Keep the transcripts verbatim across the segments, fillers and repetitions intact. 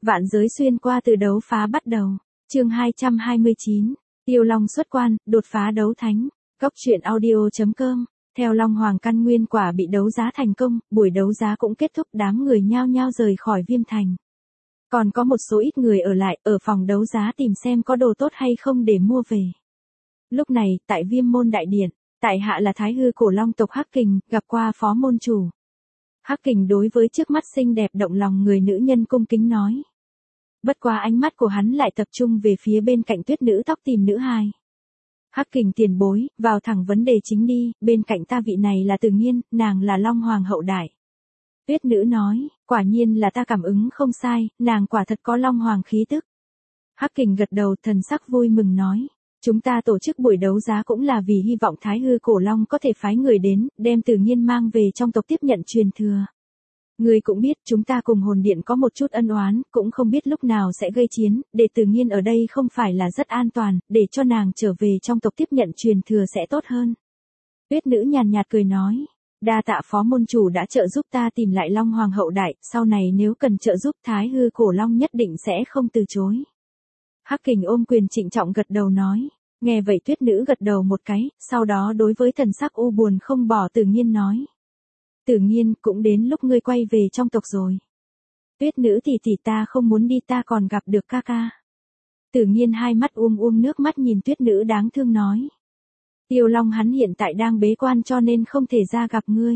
Vạn giới xuyên qua từ đấu phá bắt đầu. Chương hai trăm hai mươi chín. Tiêu Long xuất quan, đột phá đấu thánh. Cốc truyện audio chấm com. Theo Long Hoàng căn nguyên quả bị đấu giá thành công, buổi đấu giá cũng kết thúc, đám người nhao nhao rời khỏi Viêm Thành. Còn có một số ít người ở lại, ở phòng đấu giá tìm xem có đồ tốt hay không để mua về. Lúc này, tại Viêm Môn Đại Điện, tại hạ là Thái Hư Cổ Long tộc Hắc Kình, gặp qua phó môn chủ. Hắc Kình đối với trước mắt xinh đẹp động lòng người nữ nhân cung kính nói. Bất quá ánh mắt của hắn lại tập trung về phía bên cạnh Tuyết nữ tóc tìm nữ hài. Hắc Kình tiền bối, vào thẳng vấn đề chính đi, bên cạnh ta vị này là Từ Nghiên, nàng là Long Hoàng hậu đại. Tuyết nữ nói, quả nhiên là ta cảm ứng không sai, nàng quả thật có Long Hoàng khí tức. Hắc Kình gật đầu, thần sắc vui mừng nói. Chúng ta tổ chức buổi đấu giá cũng là vì hy vọng Thái Hư Cổ Long có thể phái người đến, đem Từ Nghiên mang về trong tộc tiếp nhận truyền thừa. Người cũng biết chúng ta cùng hồn điện có một chút ân oán, cũng không biết lúc nào sẽ gây chiến, để Từ Nghiên ở đây không phải là rất an toàn, để cho nàng trở về trong tộc tiếp nhận truyền thừa sẽ tốt hơn. Tuyết nữ nhàn nhạt cười nói, đa tạ phó môn chủ đã trợ giúp ta tìm lại Long Hoàng hậu đại, sau này nếu cần trợ giúp Thái Hư Cổ Long nhất định sẽ không từ chối. Hắc Kình ôm quyền trịnh trọng gật đầu nói, nghe vậy Tuyết nữ gật đầu một cái, sau đó đối với thần sắc u buồn không bỏ Từ Nghiên nói. Từ Nghiên, cũng đến lúc ngươi quay về trong tộc rồi. Tuyết nữ tỷ tỷ ta không muốn đi, ta còn gặp được ca ca. Từ Nghiên hai mắt uông uông nước mắt nhìn Tuyết nữ đáng thương nói. Tiêu Long hắn hiện tại đang bế quan cho nên không thể ra gặp ngươi.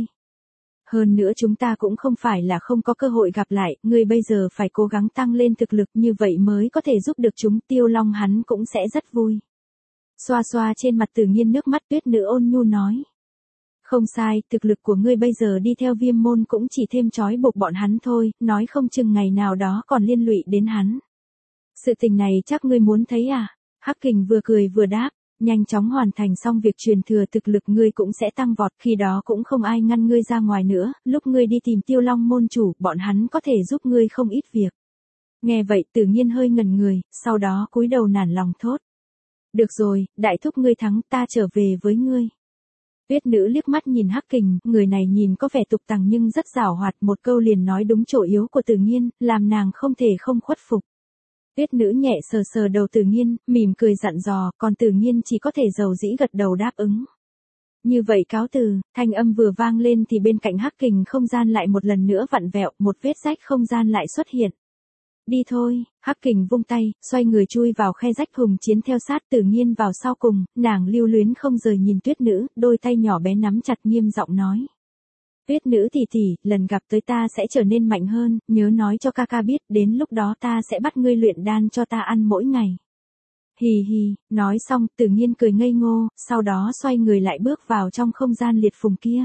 Hơn nữa chúng ta cũng không phải là không có cơ hội gặp lại, ngươi bây giờ phải cố gắng tăng lên thực lực như vậy mới có thể giúp được chúng. Tiêu Long hắn cũng sẽ rất vui. Xoa xoa trên mặt Từ Nghiên nước mắt, Tuyết nữ ôn nhu nói. Không sai, thực lực của ngươi bây giờ đi theo Viêm môn cũng chỉ thêm trói buộc bọn hắn thôi, nói không chừng ngày nào đó còn liên lụy đến hắn. Sự tình này chắc ngươi muốn thấy à? Hắc Kình vừa cười vừa đáp, nhanh chóng hoàn thành xong việc truyền thừa thực lực ngươi cũng sẽ tăng vọt, khi đó cũng không ai ngăn ngươi ra ngoài nữa, lúc ngươi đi tìm Tiêu Long môn chủ, bọn hắn có thể giúp ngươi không ít việc. Nghe vậy Từ Nghiên hơi ngẩn người, sau đó cúi đầu nản lòng thốt. Được rồi, đại thúc ngươi thắng, ta trở về với ngươi. Tuyết nữ liếc mắt nhìn Hắc Kình, người này nhìn có vẻ tục tằng nhưng rất giảo hoạt, một câu liền nói đúng chỗ yếu của Từ Nghiên, làm nàng không thể không khuất phục. Tuyết nữ nhẹ sờ sờ đầu Từ Nghiên, mỉm cười dặn dò, còn Từ Nghiên chỉ có thể dầu dĩ gật đầu đáp ứng. Như vậy cáo từ, thanh âm vừa vang lên thì bên cạnh Hắc Kình không gian lại một lần nữa vặn vẹo, một vết rách không gian lại xuất hiện. Đi thôi, Hắc Kình vung tay, xoay người chui vào khe rách, hùng chiến theo sát Từ Nghiên vào sau cùng, nàng lưu luyến không rời nhìn Tuyết nữ, đôi tay nhỏ bé nắm chặt nghiêm giọng nói. Tuyết nữ tỷ tỷ, lần gặp tới ta sẽ trở nên mạnh hơn, nhớ nói cho ca ca biết, đến lúc đó ta sẽ bắt ngươi luyện đan cho ta ăn mỗi ngày. Hì hì, nói xong, Từ Nghiên cười ngây ngô, sau đó xoay người lại bước vào trong không gian liệt phùng kia.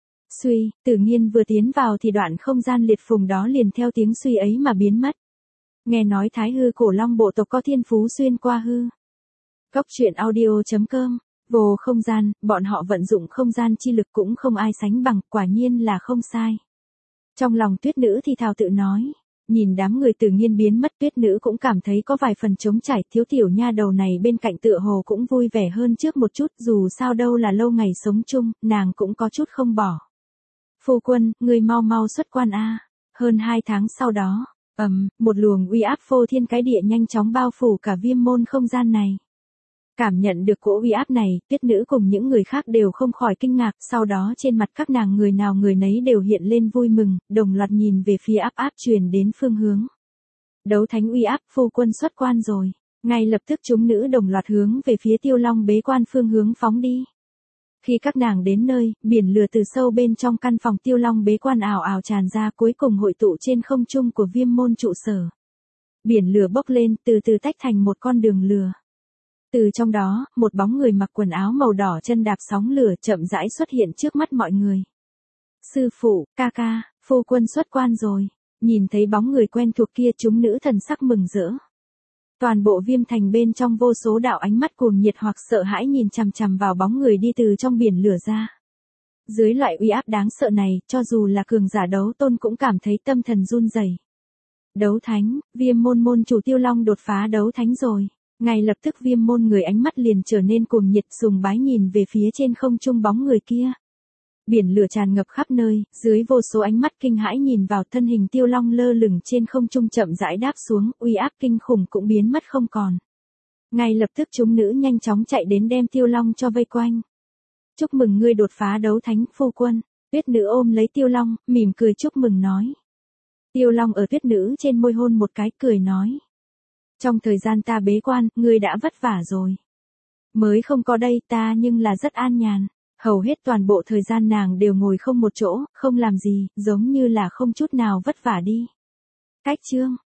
Suy, Từ Nghiên vừa tiến vào thì đoạn không gian liệt phùng đó liền theo tiếng suy ấy mà biến mất. Nghe nói Thái Hư Cổ Long bộ tộc có thiên phú xuyên qua hư. Cốc truyện audio chấm com. Vô không gian, bọn họ vận dụng không gian chi lực cũng không ai sánh bằng, quả nhiên là không sai. Trong lòng Tuyết nữ thì thào tự nói, nhìn đám người Từ Nghiên biến mất, Tuyết nữ cũng cảm thấy có vài phần trống trải, thiếu tiểu nha đầu này bên cạnh tựa hồ cũng vui vẻ hơn trước một chút, dù sao đâu là lâu ngày sống chung, nàng cũng có chút không bỏ. Phu quân, người mau mau xuất quan a. Hơn hai tháng sau đó, ầm, um, một luồng uy áp phô thiên cái địa nhanh chóng bao phủ cả Viêm môn không gian này. Cảm nhận được cỗ uy áp này, Tuyết nữ cùng những người khác đều không khỏi kinh ngạc, sau đó trên mặt các nàng người nào người nấy đều hiện lên vui mừng, đồng loạt nhìn về phía áp áp truyền đến phương hướng. Đấu thánh uy áp, phu quân xuất quan rồi. Ngay lập tức chúng nữ đồng loạt hướng về phía Tiêu Long bế quan phương hướng phóng đi. Khi các nàng đến nơi, biển lửa từ sâu bên trong căn phòng Tiêu Long bế quan ào ào tràn ra, cuối cùng hội tụ trên không trung của Viêm môn trụ sở. Biển lửa bốc lên, từ từ tách thành một con đường lửa. Từ trong đó, một bóng người mặc quần áo màu đỏ chân đạp sóng lửa chậm rãi xuất hiện trước mắt mọi người. Sư phụ, ca ca, phu quân xuất quan rồi. Nhìn thấy bóng người quen thuộc kia, chúng nữ thần sắc mừng rỡ. Toàn bộ Viêm thành bên trong vô số đạo ánh mắt cuồng nhiệt hoặc sợ hãi nhìn chằm chằm vào bóng người đi từ trong biển lửa ra. Dưới loại uy áp đáng sợ này, cho dù là cường giả đấu tôn cũng cảm thấy tâm thần run rẩy. Đấu thánh, Viêm môn môn chủ Tiêu Long đột phá đấu thánh rồi. Ngay lập tức Viêm môn người ánh mắt liền trở nên cuồng nhiệt, sùng bái nhìn về phía trên không trung bóng người kia. Biển lửa tràn ngập khắp nơi, dưới vô số ánh mắt kinh hãi nhìn vào thân hình Tiêu Long lơ lửng trên không trung chậm rãi đáp xuống, uy áp kinh khủng cũng biến mất không còn. Ngay lập tức chúng nữ nhanh chóng chạy đến đem Tiêu Long cho vây quanh. Chúc mừng ngươi đột phá đấu thánh, phu quân. Tuyết nữ ôm lấy Tiêu Long, mỉm cười chúc mừng nói. Tiêu Long ở tuyết nữ trên môi hôn một cái, cười nói. Trong thời gian ta bế quan, ngươi đã vất vả rồi. Mới không có đây ta nhưng là rất an nhàn. Hầu hết toàn bộ thời gian nàng đều ngồi không một chỗ, không làm gì, giống như là không chút nào vất vả đi. Cách chương.